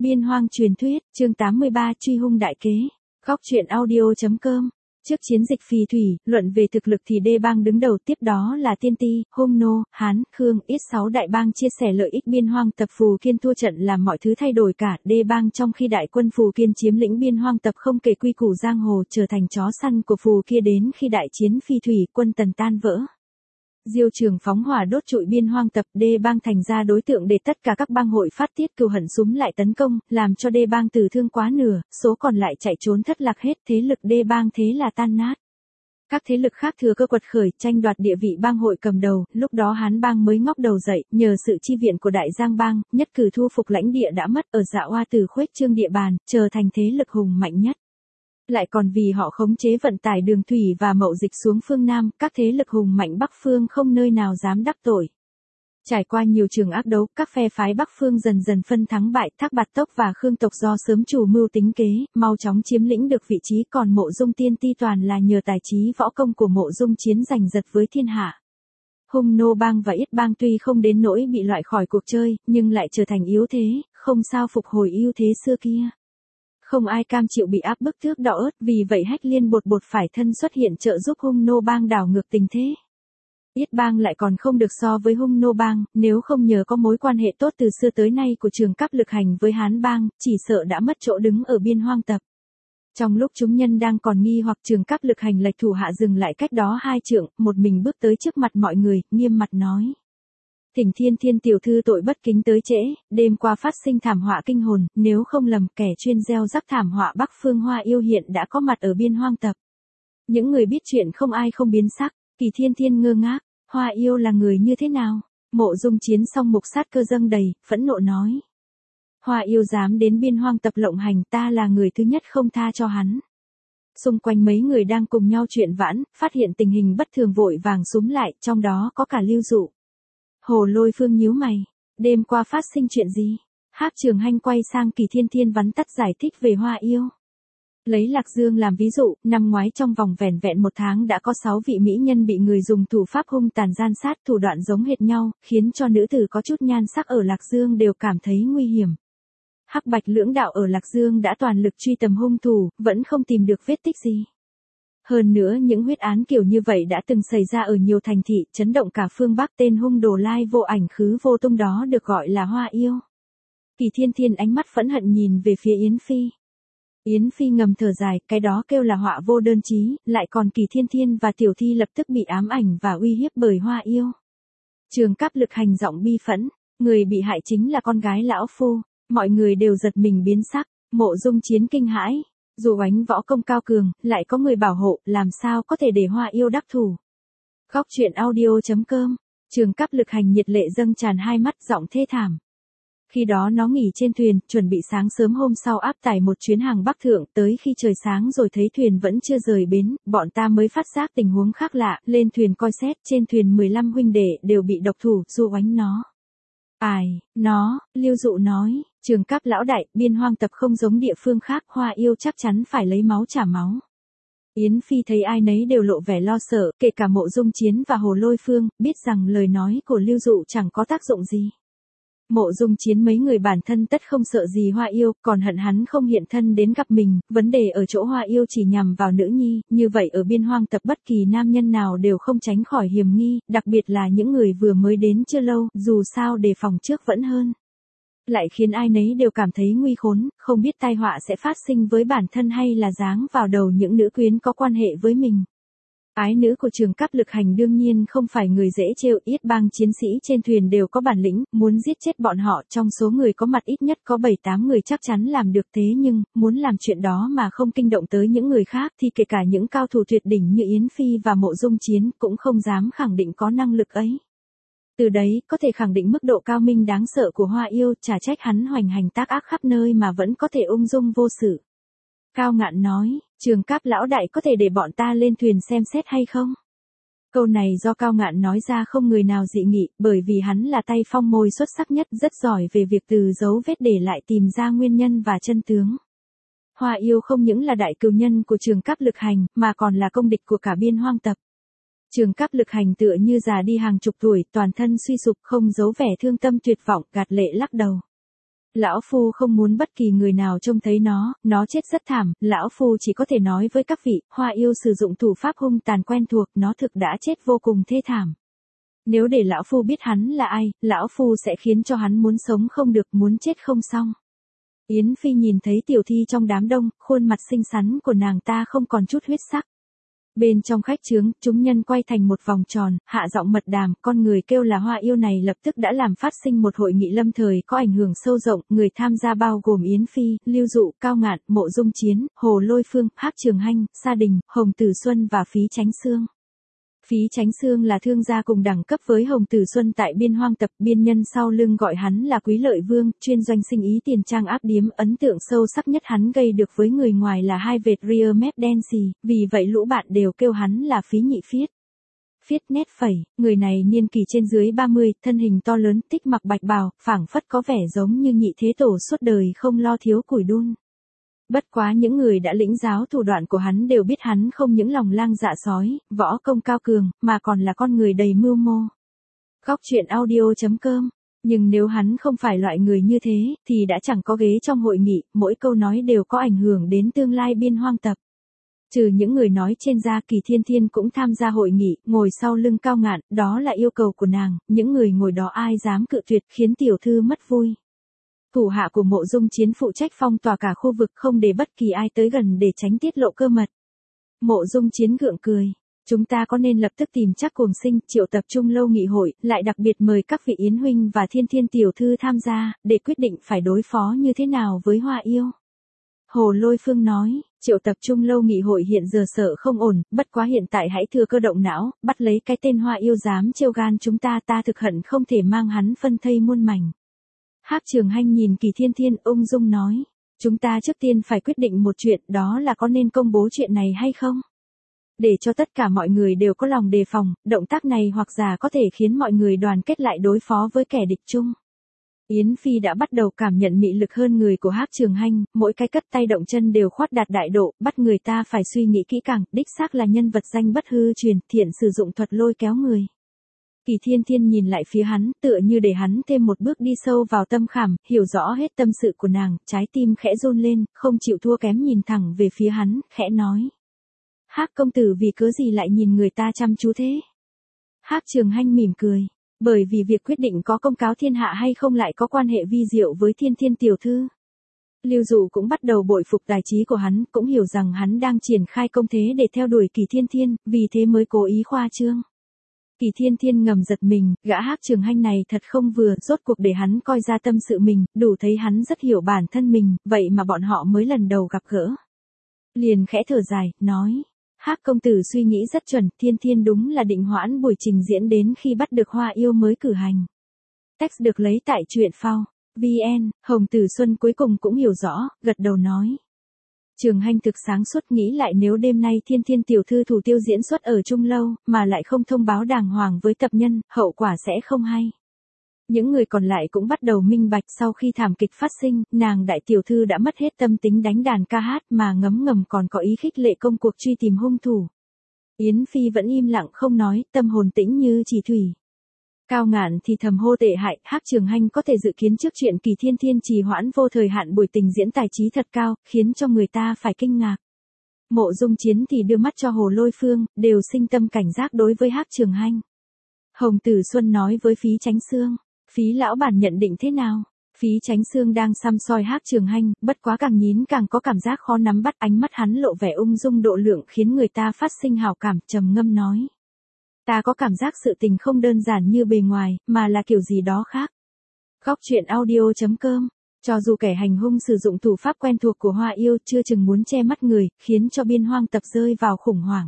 Biên hoang truyền thuyết, chương 83 truy hung đại kế. Góc truyện audio.com. Trước chiến dịch phì thủy, luận về thực lực thì Đê Bang đứng đầu, tiếp đó là Tiên Ti, Hung Nô, Hán, Khương, Yết 6 đại bang chia sẻ lợi ích. Biên hoang tập Phù Kiên thua trận làm mọi thứ thay đổi cả. Đê Bang trong khi đại quân Phù Kiên chiếm lĩnh biên hoang tập không kể quy củ giang hồ, trở thành chó săn của Phù kia đến khi đại chiến phì thủy, quân Tần tan vỡ. Diêu Trường phóng hỏa đốt trụi biên hoang tập, Đê Bang thành ra đối tượng để tất cả các bang hội phát tiết cừu hận súm lại tấn công, làm cho Đê Bang tử thương quá nửa, số còn lại chạy trốn thất lạc hết, thế lực Đê Bang thế là tan nát. Các thế lực khác thừa cơ quật khởi, tranh đoạt địa vị bang hội cầm đầu, lúc đó Hán Bang mới ngóc đầu dậy, nhờ sự chi viện của Đại Giang Bang, nhất cử thu phục lãnh địa đã mất ở Dạ Oa Tử khuếch trương địa bàn, trở thành thế lực hùng mạnh nhất. Lại còn vì họ khống chế vận tải đường thủy và mậu dịch xuống phương Nam, các thế lực hùng mạnh Bắc Phương không nơi nào dám đắc tội. Trải qua nhiều trường ác đấu, các phe phái Bắc Phương dần dần phân thắng bại, Thác Bạt Tốc và Khương tộc do sớm chủ mưu tính kế, mau chóng chiếm lĩnh được vị trí, còn Mộ Dung Tiên Ti toàn là nhờ tài trí võ công của Mộ Dung Chiến giành giật với thiên hạ. Hung Nô Bang và Yết Bang tuy không đến nỗi bị loại khỏi cuộc chơi, nhưng lại trở thành yếu thế, không sao phục hồi ưu thế xưa kia. Không ai cam chịu bị áp bức thước đỏ ớt, vì vậy Hách Liên bột phải thân xuất hiện trợ giúp Hung Nô Bang đảo ngược tình thế. Yết Bang lại còn không được so với Hung Nô Bang, nếu không nhờ có mối quan hệ tốt từ xưa tới nay của Trường Cáp Lực Hành với Hán Bang, chỉ sợ đã mất chỗ đứng ở biên hoang tập. Trong lúc chúng nhân đang còn nghi hoặc, Trường Cáp Lực Hành lệch thủ hạ dừng lại cách đó 2 trượng, một mình bước tới trước mặt mọi người, nghiêm mặt nói. Thỉnh Thiên tiểu thư tội bất kính tới trễ, đêm qua phát sinh thảm họa kinh hồn, nếu không lầm kẻ chuyên gieo rắc thảm họa Bắc Phương Hoa Yêu hiện đã có mặt ở biên hoang tập. Những người biết chuyện không ai không biến sắc, Kỳ Thiên ngơ ngác, Hoa Yêu là người như thế nào? Mộ Dung Chiến song mục sát cơ dâng đầy, phẫn nộ nói. Hoa Yêu dám đến biên hoang tập lộng hành, ta là người thứ nhất không tha cho hắn. Xung quanh mấy người đang cùng nhau chuyện vãn, phát hiện tình hình bất thường vội vàng xúm lại, trong đó có cả Lưu Dụ. Hồ Lôi Phương nhíu mày, đêm qua phát sinh chuyện gì? Háp Trường Hanh quay sang Kỳ Thiên vắn tắt giải thích về Hoa Yêu. Lấy Lạc Dương làm ví dụ, năm ngoái trong vòng vẻn vẹn 1 tháng đã có 6 vị mỹ nhân bị người dùng thủ pháp hung tàn gian sát, thủ đoạn giống hệt nhau, khiến cho nữ tử có chút nhan sắc ở Lạc Dương đều cảm thấy nguy hiểm. Hắc Bạch lưỡng đạo ở Lạc Dương đã toàn lực truy tầm hung thủ, vẫn không tìm được vết tích gì. Hơn nữa những huyết án kiểu như vậy đã từng xảy ra ở nhiều thành thị, chấn động cả phương Bắc. Tên hung đồ lai vô ảnh khứ vô tung đó được gọi là Hoa Yêu. Kỳ Thiên ánh mắt phẫn hận nhìn về phía Yến Phi. Yến Phi ngầm thở dài, cái đó kêu là họa vô đơn chí, lại còn Kỳ Thiên và Tiểu Thi lập tức bị ám ảnh và uy hiếp bởi Hoa Yêu. Trường Cáp Lực Hành giọng bi phẫn, người bị hại chính là con gái lão phu, mọi người đều giật mình biến sắc, Mộ Dung Chiến kinh hãi. Dù ánh võ công cao cường, lại có người bảo hộ, làm sao có thể để Hoa Yêu đắc thủ. Góc truyện audio.com. Trường Cáp Lực Hành nhiệt lệ dâng tràn hai mắt, giọng thê thảm. Khi đó nó nghỉ trên thuyền, chuẩn bị sáng sớm hôm sau áp tải một chuyến hàng Bắc Thượng, tới khi trời sáng rồi thấy thuyền vẫn chưa rời bến, bọn ta mới phát giác tình huống khác lạ, lên thuyền coi xét, trên thuyền 15 huynh đệ đều bị độc thủ, du oánh nó. Lưu Dụ nói, Trường Cáp lão đại, biên hoang tập không giống địa phương khác, Hoa Yêu chắc chắn phải lấy máu trả máu. Yến Phi thấy ai nấy đều lộ vẻ lo sợ, kể cả Mộ Dung Chiến và Hồ Lôi Phương, biết rằng lời nói của Lưu Dụ chẳng có tác dụng gì. Mộ Dung Chiến mấy người bản thân tất không sợ gì Hoa Yêu, còn hận hắn không hiện thân đến gặp mình, vấn đề ở chỗ Hoa Yêu chỉ nhằm vào nữ nhi, như vậy ở biên hoang tập bất kỳ nam nhân nào đều không tránh khỏi hiểm nghi, đặc biệt là những người vừa mới đến chưa lâu, dù sao đề phòng trước vẫn hơn. Lại khiến ai nấy đều cảm thấy nguy khốn, không biết tai họa sẽ phát sinh với bản thân hay là giáng vào đầu những nữ quyến có quan hệ với mình. Ái nữ của Trường Cáp Lực Hành đương nhiên không phải người dễ trêu, Yết Bang chiến sĩ trên thuyền đều có bản lĩnh, muốn giết chết bọn họ, trong số người có mặt ít nhất có 7-8 người chắc chắn làm được, thế nhưng, muốn làm chuyện đó mà không kinh động tới những người khác thì kể cả những cao thủ tuyệt đỉnh như Yến Phi và Mộ Dung Chiến cũng không dám khẳng định có năng lực ấy. Từ đấy, có thể khẳng định mức độ cao minh đáng sợ của Hoa Yêu, chả trách hắn hoành hành tác ác khắp nơi mà vẫn có thể ung dung vô sự. Cao Ngạn nói, Trường Cáp lão đại có thể để bọn ta lên thuyền xem xét hay không? Câu này do Cao Ngạn nói ra không người nào dị nghị, bởi vì hắn là tay phong môi xuất sắc nhất, rất giỏi về việc từ dấu vết để lại tìm ra nguyên nhân và chân tướng. Hoa Yêu không những là đại cừu nhân của Trường Cáp Lực Hành, mà còn là công địch của cả biên hoang tập. Trường Cáp Lực Hành tựa như già đi hàng chục tuổi, toàn thân suy sụp, không giấu vẻ thương tâm tuyệt vọng, gạt lệ lắc đầu. Lão Phu không muốn bất kỳ người nào trông thấy nó chết rất thảm, Lão Phu chỉ có thể nói với các vị, Hoa yêu sử dụng thủ pháp hung tàn quen thuộc, nó thực đã chết vô cùng thê thảm. Nếu để Lão Phu biết hắn là ai, Lão Phu sẽ khiến cho hắn muốn sống không được, muốn chết không xong. Yến Phi nhìn thấy tiểu thi trong đám đông, khuôn mặt xinh xắn của nàng ta không còn chút huyết sắc. Bên trong khách trướng, chúng nhân quay thành một vòng tròn, hạ giọng mật đàm, con người kêu là Hoa yêu này lập tức đã làm phát sinh một hội nghị lâm thời có ảnh hưởng sâu rộng, người tham gia bao gồm Yến Phi, Lưu Dụ, Cao Ngạn, Mộ Dung Chiến, Hồ Lôi Phương, Hắc Trường Hanh, Sa Đình, Hồng Tử Xuân và Phí Chánh Xương. Phí Chánh Xương là thương gia cùng đẳng cấp với Hồng Tử Xuân tại Biên Hoang Tập, biên nhân sau lưng gọi hắn là Quý Lợi Vương, chuyên doanh sinh ý tiền trang áp điếm, ấn tượng sâu sắc nhất hắn gây được với người ngoài là hai vệt rear mép đen xì, vì vậy lũ bạn đều kêu hắn là Phí Nhị Phiết. Phiết nét phẩy, người này niên kỳ trên dưới 30, thân hình to lớn, tích mặc bạch bào, phảng phất có vẻ giống như Nhị Thế Tổ suốt đời không lo thiếu củi đun. Bất quá những người đã lĩnh giáo thủ đoạn của hắn đều biết hắn không những lòng lang dạ sói, võ công cao cường, mà còn là con người đầy mưu mô. Góc truyện audio.com. Nhưng nếu hắn không phải loại người như thế, thì đã chẳng có ghế trong hội nghị, mỗi câu nói đều có ảnh hưởng đến tương lai Biên Hoang Tập. Trừ những người nói trên ra, Kỳ Thiên Thiên cũng tham gia hội nghị, ngồi sau lưng Cao Ngạn, đó là yêu cầu của nàng, những người ngồi đó ai dám cự tuyệt khiến tiểu thư mất vui. Thủ hạ của Mộ Dung Chiến phụ trách phong tỏa cả khu vực không để bất kỳ ai tới gần để tránh tiết lộ cơ mật. Mộ Dung Chiến gượng cười. Chúng ta có nên lập tức tìm Trác Cuồng Sinh, triệu tập trung lâu nghị hội, lại đặc biệt mời các vị Yến huynh và Thiên Thiên tiểu thư tham gia, để quyết định phải đối phó như thế nào với Hoa yêu. Hồ Lôi Phương nói, triệu tập trung lâu nghị hội hiện giờ sợ không ổn, bất quá hiện tại hãy thừa cơ động não, bắt lấy cái tên Hoa yêu dám trêu gan chúng ta, ta thực hận không thể mang hắn phân thây muôn mảnh. Hắc Trường Hanh nhìn Kỳ Thiên Thiên ung dung nói, chúng ta trước tiên phải quyết định một chuyện, đó là có nên công bố chuyện này hay không? Để cho tất cả mọi người đều có lòng đề phòng, động tác này hoặc giả có thể khiến mọi người đoàn kết lại đối phó với kẻ địch chung. Yến Phi đã bắt đầu cảm nhận mị lực hơn người của Hắc Trường Hanh, mỗi cái cất tay động chân đều khoát đạt đại độ, bắt người ta phải suy nghĩ kỹ càng, đích xác là nhân vật danh bất hư truyền, thiện sử dụng thuật lôi kéo người. Kỳ Thiên Thiên nhìn lại phía hắn, tựa như để hắn thêm một bước đi sâu vào tâm khảm, hiểu rõ hết tâm sự của nàng, trái tim khẽ run lên, không chịu thua kém nhìn thẳng về phía hắn, khẽ nói. Hắc công tử vì cớ gì lại nhìn người ta chăm chú thế? Hắc Trường Hanh mỉm cười, bởi vì việc quyết định có công cáo thiên hạ hay không lại có quan hệ vi diệu với Thiên Thiên tiểu thư. Lưu Dụ cũng bắt đầu bội phục tài trí của hắn, cũng hiểu rằng hắn đang triển khai công thế để theo đuổi Kỳ Thiên Thiên, vì thế mới cố ý khoa trương. Kỳ Thiên Thiên ngầm giật mình, gã Hắc Trường Hanh này thật không vừa, rốt cuộc để hắn coi ra tâm sự mình, đủ thấy hắn rất hiểu bản thân mình, vậy mà bọn họ mới lần đầu gặp gỡ. Liền khẽ thở dài, nói, Hắc công tử suy nghĩ rất chuẩn, Thiên Thiên đúng là định hoãn buổi trình diễn đến khi bắt được Hoa yêu mới cử hành. Text được lấy tại truyện phao. VN, Hồng Tử Xuân cuối cùng cũng hiểu rõ, gật đầu nói. Trường Hanh thực sáng suốt nghĩ lại nếu đêm nay Thiên Thiên tiểu thư thủ tiêu diễn xuất ở Trung Lâu, mà lại không thông báo đàng hoàng với tập nhân, hậu quả sẽ không hay. Những người còn lại cũng bắt đầu minh bạch sau khi thảm kịch phát sinh, nàng đại tiểu thư đã mất hết tâm tính đánh đàn ca hát mà ngấm ngầm còn có ý khích lệ công cuộc truy tìm hung thủ. Yến Phi vẫn im lặng không nói, tâm hồn tĩnh như chỉ thủy. Cao Ngạn thì thầm hô tệ hại, Hắc Trường Hanh có thể dự kiến trước chuyện Kỳ Thiên Thiên trì hoãn vô thời hạn buổi trình diễn tài trí thật cao, khiến cho người ta phải kinh ngạc. Mộ Dung Chiến thì đưa mắt cho Hồ Lôi Phương, đều sinh tâm cảnh giác đối với Hắc Trường Hanh. Hồng Tử Xuân nói với Phí Chánh Xương, Phí lão bản nhận định thế nào? Phí Chánh Xương đang săm soi Hắc Trường Hanh, bất quá càng nhín càng có cảm giác khó nắm bắt, ánh mắt hắn lộ vẻ ung dung độ lượng khiến người ta phát sinh hảo cảm, trầm ngâm nói. Ta có cảm giác sự tình không đơn giản như bề ngoài, mà là kiểu gì đó khác. Góc truyện audio.com. Cho dù kẻ hành hung sử dụng thủ pháp quen thuộc của Hoa yêu chưa chừng muốn che mắt người, khiến cho Biên Hoang Tập rơi vào khủng hoảng.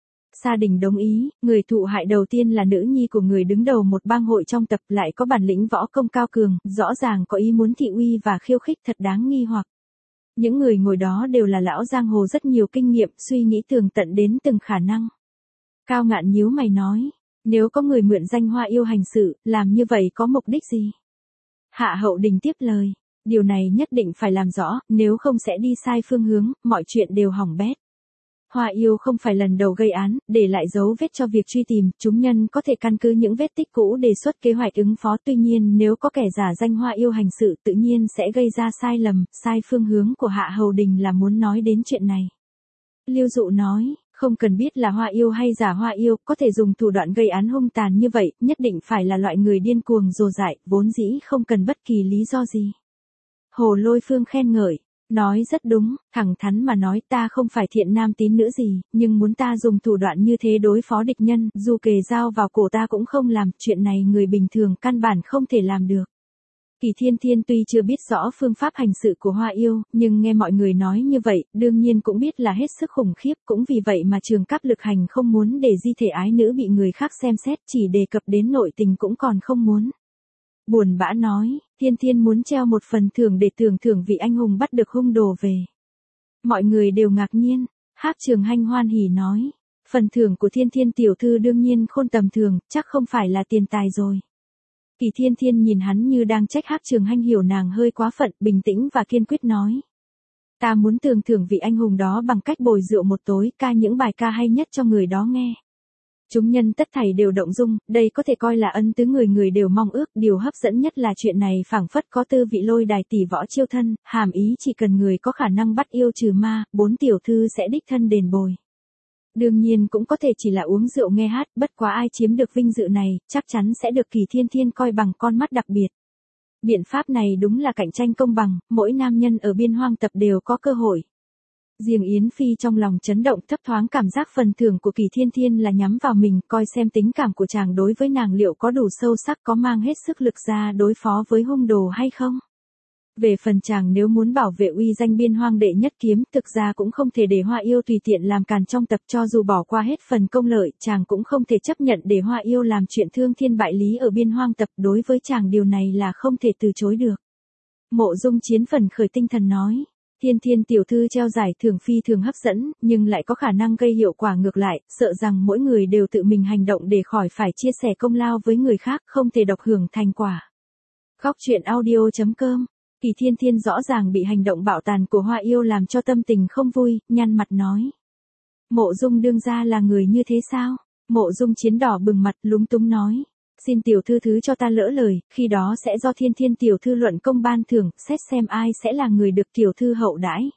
Sa Đình đồng ý, người thụ hại đầu tiên là nữ nhi của người đứng đầu một bang hội trong tập, lại có bản lĩnh võ công cao cường, rõ ràng có ý muốn thị uy và khiêu khích, thật đáng nghi hoặc. Những người ngồi đó đều là lão giang hồ rất nhiều kinh nghiệm, suy nghĩ tường tận đến từng khả năng. Cao Ngạn nhíu mày nói, nếu có người mượn danh Hoa yêu hành sự, làm như vậy có mục đích gì? Hạ Hậu Đình tiếp lời, điều này nhất định phải làm rõ, nếu không sẽ đi sai phương hướng, mọi chuyện đều hỏng bét. Hoa yêu không phải lần đầu gây án, để lại dấu vết cho việc truy tìm, chúng nhân có thể căn cứ những vết tích cũ đề xuất kế hoạch ứng phó. Tuy nhiên nếu có kẻ giả danh Hoa yêu hành sự tự nhiên sẽ gây ra sai lầm, sai phương hướng của Hạ Hầu Đình là muốn nói đến chuyện này. Lưu Dụ nói, không cần biết là Hoa yêu hay giả Hoa yêu, có thể dùng thủ đoạn gây án hung tàn như vậy, nhất định phải là loại người điên cuồng rồ dại, vốn dĩ không cần bất kỳ lý do gì. Hồ Lôi Phương khen ngợi, nói rất đúng, thẳng thắn mà nói ta không phải thiện nam tín nữ gì, nhưng muốn ta dùng thủ đoạn như thế đối phó địch nhân, dù kề dao vào cổ ta cũng không làm, chuyện này người bình thường căn bản không thể làm được. Kỳ Thiên Thiên tuy chưa biết rõ phương pháp hành sự của Hoa yêu, nhưng nghe mọi người nói như vậy, đương nhiên cũng biết là hết sức khủng khiếp, cũng vì vậy mà Trường Cáp Lực Hành không muốn để di thể ái nữ bị người khác xem xét, chỉ đề cập đến nội tình cũng còn không muốn. Buồn bã nói, Thiên Thiên muốn treo một phần thưởng để tưởng thưởng vị anh hùng bắt được hung đồ về. Mọi người đều ngạc nhiên, Hắc Trường Hanh hoan hỉ nói, phần thưởng của Thiên Thiên tiểu thư đương nhiên khôn tầm thường, chắc không phải là tiền tài rồi. Kỳ Thiên Thiên nhìn hắn như đang trách Hắc Trường Hanh hiểu nàng hơi quá phận, bình tĩnh và kiên quyết nói. Ta muốn tưởng thưởng vị anh hùng đó bằng cách bồi rượu một tối, ca những bài ca hay nhất cho người đó nghe. Chúng nhân tất thảy đều động dung, đây có thể coi là ân tứ người người đều mong ước, điều hấp dẫn nhất là chuyện này phảng phất có tư vị lôi đài tỷ võ chiêu thân, hàm ý chỉ cần người có khả năng bắt yêu trừ ma, 4 tiểu thư sẽ đích thân đền bồi. Đương nhiên cũng có thể chỉ là uống rượu nghe hát, bất quá ai chiếm được vinh dự này, chắc chắn sẽ được Kỳ Thiên Thiên coi bằng con mắt đặc biệt. Biện pháp này đúng là cạnh tranh công bằng, mỗi nam nhân ở Biên Hoang Tập đều có cơ hội. Riêng Yến Phi trong lòng chấn động, thấp thoáng cảm giác phần thưởng của Kỳ Thiên Thiên là nhắm vào mình, coi xem tính cảm của chàng đối với nàng liệu có đủ sâu sắc, có mang hết sức lực ra đối phó với hung đồ hay không. Về phần chàng, nếu muốn bảo vệ uy danh Biên Hoang đệ nhất kiếm, thực ra cũng không thể để Hoa yêu tùy tiện làm càn trong tập, cho dù bỏ qua hết phần công lợi, chàng cũng không thể chấp nhận để Hoa yêu làm chuyện thương thiên bại lý ở Biên Hoang Tập, đối với chàng điều này là không thể từ chối được. Mộ Dung Chiến phần khởi tinh thần nói, Thiên Thiên tiểu thư treo giải thưởng phi thường hấp dẫn, nhưng lại có khả năng gây hiệu quả ngược lại, sợ rằng mỗi người đều tự mình hành động để khỏi phải chia sẻ công lao với người khác, không thể độc hưởng thành quả. Góc truyện audio.com. Kỳ Thiên Thiên rõ ràng bị hành động bạo tàn của Hoa yêu làm cho tâm tình không vui, nhăn mặt nói. Mộ Dung đương gia là người như thế sao? Mộ Dung Chiến đỏ bừng mặt, lúng túng nói. Xin tiểu thư thứ cho ta lỡ lời, khi đó sẽ do Thiên Thiên tiểu thư luận công ban thưởng, xét xem ai sẽ là người được tiểu thư hậu đãi.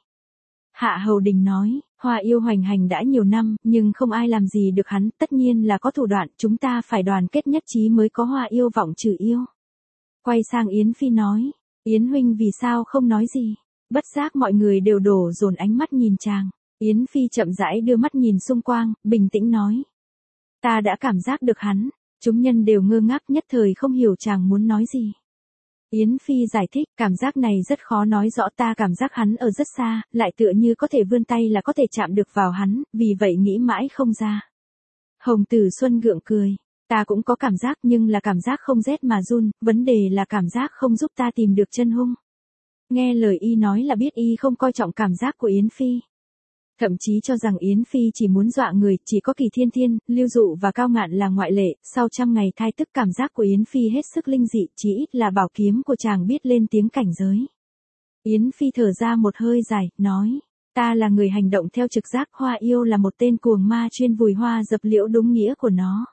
Hạ Hầu Đình nói, Hoa yêu hoành hành đã nhiều năm, nhưng không ai làm gì được hắn, tất nhiên là có thủ đoạn, chúng ta phải đoàn kết nhất trí mới có Hoa yêu vọng trừ yêu. Quay sang Yến Phi nói, Yến huynh vì sao không nói gì? Bất giác mọi người đều đổ dồn ánh mắt nhìn chàng. Yến Phi chậm rãi đưa mắt nhìn xung quanh, bình tĩnh nói. Ta đã cảm giác được hắn. Chúng nhân đều ngơ ngác, nhất thời không hiểu chàng muốn nói gì. Yến Phi giải thích, cảm giác này rất khó nói rõ, ta cảm giác hắn ở rất xa, lại tựa như có thể vươn tay là có thể chạm được vào hắn, vì vậy nghĩ mãi không ra. Hồng Tử Xuân gượng cười, ta cũng có cảm giác nhưng là cảm giác không rét mà run, vấn đề là cảm giác không giúp ta tìm được chân hung. Nghe lời y nói là biết y không coi trọng cảm giác của Yến Phi. Thậm chí cho rằng Yến Phi chỉ muốn dọa người, chỉ có Kỳ Thiên Thiên, Lưu Dụ và Cao Ngạn là ngoại lệ, sau 100 ngày thai tức cảm giác của Yến Phi hết sức linh dị, chỉ ít là bảo kiếm của chàng biết lên tiếng cảnh giới. Yến Phi thở ra một hơi dài, nói, ta là người hành động theo trực giác, Hoa yêu là một tên cuồng ma chuyên vùi hoa dập liễu đúng nghĩa của nó.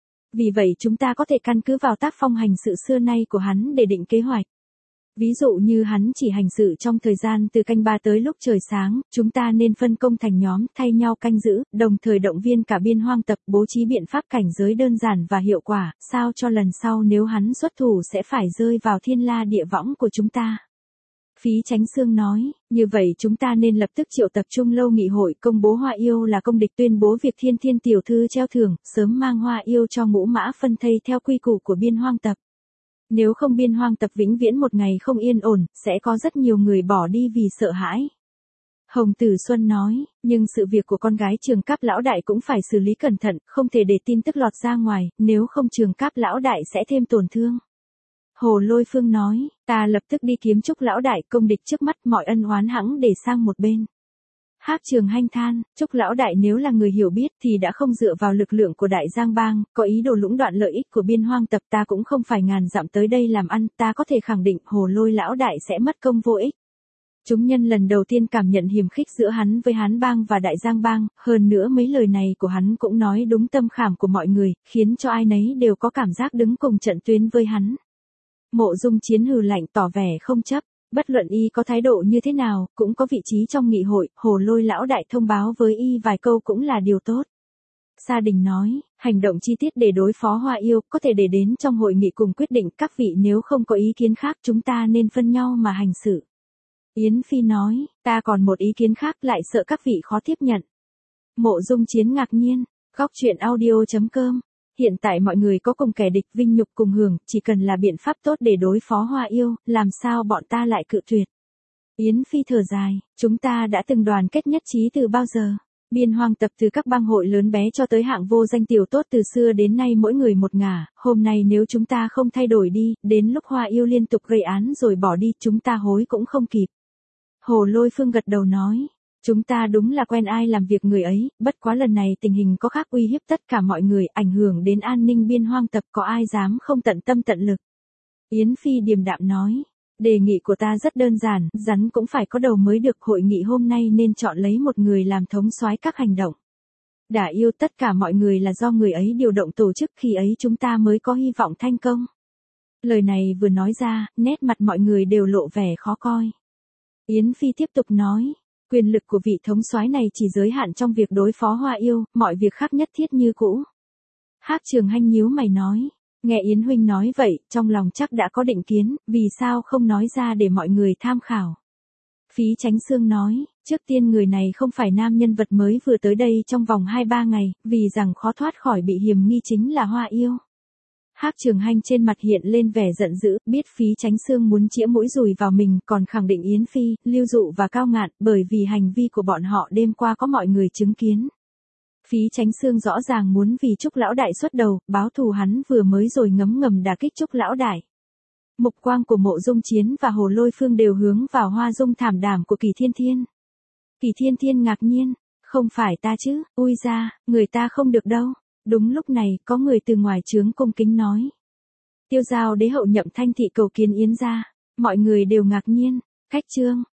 Vì vậy chúng ta có thể căn cứ vào tác phong hành sự xưa nay của hắn để định kế hoạch. Ví dụ như hắn chỉ hành sự trong thời gian từ canh 3 tới lúc trời sáng, chúng ta nên phân công thành nhóm, thay nhau canh giữ, đồng thời động viên cả Biên Hoang Tập, bố trí biện pháp cảnh giới đơn giản và hiệu quả, sao cho lần sau nếu hắn xuất thủ sẽ phải rơi vào thiên la địa võng của chúng ta. Phí Chánh Xương nói, như vậy chúng ta nên lập tức triệu tập trung lâu nghị hội, công bố Hoa yêu là công địch, tuyên bố việc Thiên Thiên tiểu thư treo thưởng, sớm mang Hoa yêu cho ngũ mã phân thây theo quy củ của Biên Hoang Tập. Nếu không Biên Hoang Tập vĩnh viễn một ngày không yên ổn, sẽ có rất nhiều người bỏ đi vì sợ hãi. Hồng Tử Xuân nói, nhưng sự việc của con gái Trường Cáp lão đại cũng phải xử lý cẩn thận, không thể để tin tức lọt ra ngoài, nếu không Trường Cáp lão đại sẽ thêm tổn thương. Hồ Lôi Phương nói, ta lập tức đi kiếm Trúc lão đại, công địch trước mắt, mọi ân oán hẵng để sang một bên. Hắc Trường Hanh than, Trúc lão đại nếu là người hiểu biết thì đã không dựa vào lực lượng của Đại Giang Bang, có ý đồ lũng đoạn lợi ích của Biên Hoang Tập, ta cũng không phải ngàn dặm tới đây làm ăn, ta có thể khẳng định Hồ Lôi lão đại sẽ mất công vô ích. Chúng nhân lần đầu tiên cảm nhận hiềm khích giữa hắn với Hán Bang và Đại Giang Bang, hơn nữa mấy lời này của hắn cũng nói đúng tâm khảm của mọi người, khiến cho ai nấy đều có cảm giác đứng cùng trận tuyến với hắn. Mộ Dung Chiến hừ lạnh tỏ vẻ không chấp, bất luận y có thái độ như thế nào, cũng có vị trí trong nghị hội, Hồ Lôi lão đại thông báo với y vài câu cũng là điều tốt. Sa Đình nói, hành động chi tiết để đối phó Hoa Yêu có thể để đến trong hội nghị cùng quyết định, các vị nếu không có ý kiến khác chúng ta nên phân nhau mà hành sự. Yến Phi nói, ta còn một ý kiến khác, lại sợ các vị khó tiếp nhận. Mộ Dung Chiến ngạc nhiên, góc truyện audio.com. Hiện tại mọi người có cùng kẻ địch vinh nhục cùng hưởng, chỉ cần là biện pháp tốt để đối phó Hoa Yêu, làm sao bọn ta lại cự tuyệt. Yến Phi thở dài, chúng ta đã từng đoàn kết nhất trí từ bao giờ. Biên Hoang tập từ các bang hội lớn bé cho tới hạng vô danh tiểu tốt từ xưa đến nay mỗi người một ngả, hôm nay nếu chúng ta không thay đổi đi, đến lúc Hoa Yêu liên tục gây án rồi bỏ đi, chúng ta hối cũng không kịp. Hồ Lôi Phương gật đầu nói, chúng ta đúng là quen ai làm việc người ấy, bất quá lần này tình hình có khác, uy hiếp tất cả mọi người, ảnh hưởng đến an ninh Biên Hoang tập, có ai dám không tận tâm tận lực. Yến Phi điềm đạm nói, đề nghị của ta rất đơn giản, rắn cũng phải có đầu mới được, hội nghị hôm nay nên chọn lấy một người làm thống soái các hành động. Đả yêu tất cả mọi người là do người ấy điều động tổ chức, khi ấy chúng ta mới có hy vọng thành công. Lời này vừa nói ra, nét mặt mọi người đều lộ vẻ khó coi. Yến Phi tiếp tục nói, quyền lực của vị thống soái này chỉ giới hạn trong việc đối phó Hoa Yêu, mọi việc khác nhất thiết như cũ. Hắc Trường Hanh nhíu mày nói, nghe Yến huynh nói vậy, trong lòng chắc đã có định kiến, vì sao không nói ra để mọi người tham khảo. Phí Chánh Xương nói, trước tiên người này không phải nam nhân vật mới vừa tới đây trong vòng 2-3 ngày, vì rằng khó thoát khỏi bị hiềm nghi chính là Hoa Yêu. Hắc Trường Hanh trên mặt hiện lên vẻ giận dữ, biết Phí Chánh Xương muốn chĩa mũi dùi vào mình, còn khẳng định Yến Phi, Lưu Dụ và Cao Ngạn, bởi vì hành vi của bọn họ đêm qua có mọi người chứng kiến. Phí Chánh Xương rõ ràng muốn vì Trúc lão đại xuất đầu, báo thù hắn vừa mới rồi ngấm ngầm đả kích Trúc lão đại. Mục quang của Mộ Dung Chiến và Hồ Lôi Phương đều hướng vào Hoa Dung thảm đảm của Kỳ Thiên Thiên. Kỳ Thiên Thiên ngạc nhiên, không phải ta chứ, ui ra, người ta không được đâu. Đúng lúc này, có người từ ngoài trướng cung kính nói. Tiêu Giao đế hậu Nhậm Thanh thị cầu kiến Yến gia, mọi người đều ngạc nhiên, khách trương,